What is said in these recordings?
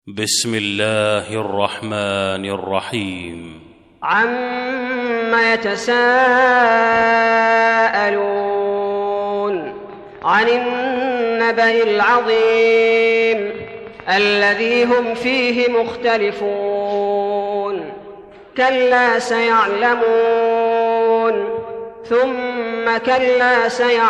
بسم الله الرحمن الرحيم. عما يتساءلون عن النبأ العظيم الذي هم فيه مختلفون كلا سيعلمون ثم كلا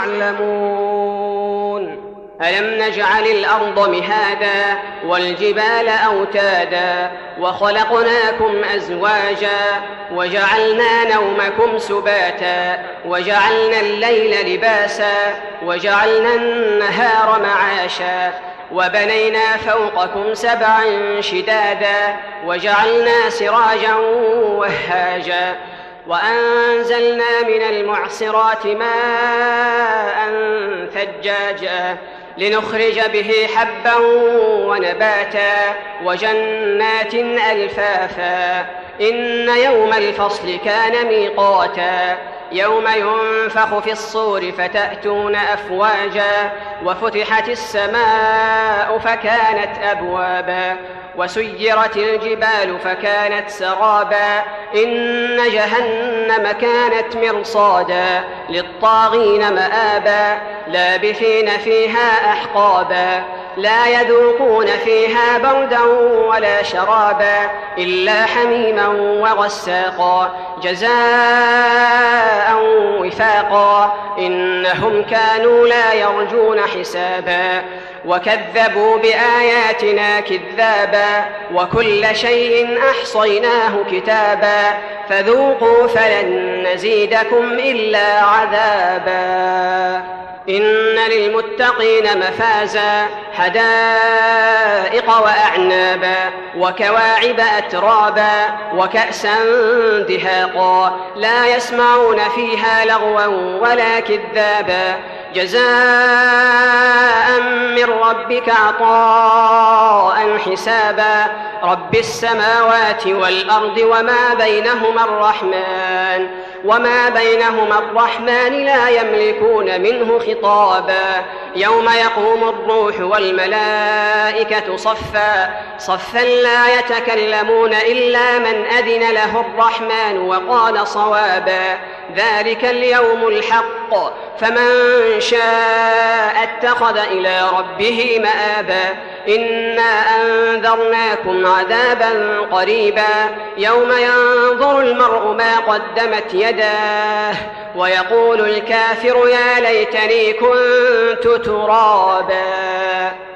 سيعلمون ألم نجعل الأرض مهادا والجبال أوتادا وخلقناكم أزواجا وجعلنا نومكم سباتا وجعلنا الليل لباسا وجعلنا النهار معاشا وبنينا فوقكم سبعا شدادا وجعلنا سراجا وهاجا وأنزلنا من المعصرات ماء ثجاجا لنخرج به حبا ونباتا وجنات ألفافا إن يوم الفصل كان ميقاتا يوم ينفخ في الصور فتأتون أفواجا وفتحت السماء فكانت أبوابا وسيرت الجبال فكانت سرابا إن جهنم كانت مرصادا للطاغين مآبا لابثين فيها أحقابا لا يذوقون فيها بردا ولا شرابا إلا حميما وغساقا جزاء وفاقا إنهم كانوا لا يرجون حسابا وكذبوا بآياتنا كذابا وكل شيء أحصيناه كتابا فذوقوا فلن نزيدكم إلا عذابا إن للمتقين مفازا حدائق وأعنابا وكواعب أترابا وكأسا دهاقا لا يسمعون فيها لغوا ولا كذابا جزاء من ربك عطاء حسابا رب السماوات والأرض وما بينهما الرحمن لا يملكون منه خطابا يوم يقوم الروح والملائكة صفا لا يتكلمون إلا من أذن له الرحمن وقال صوابا ذلك اليوم الحق فمن شاء اتخذ إلى ربه مآبا إنا أنذرناكم عذابا قريبا يوم ينظر المرء ما قدمت يداه ويقول الكافر يا ليتني كنت ترابا.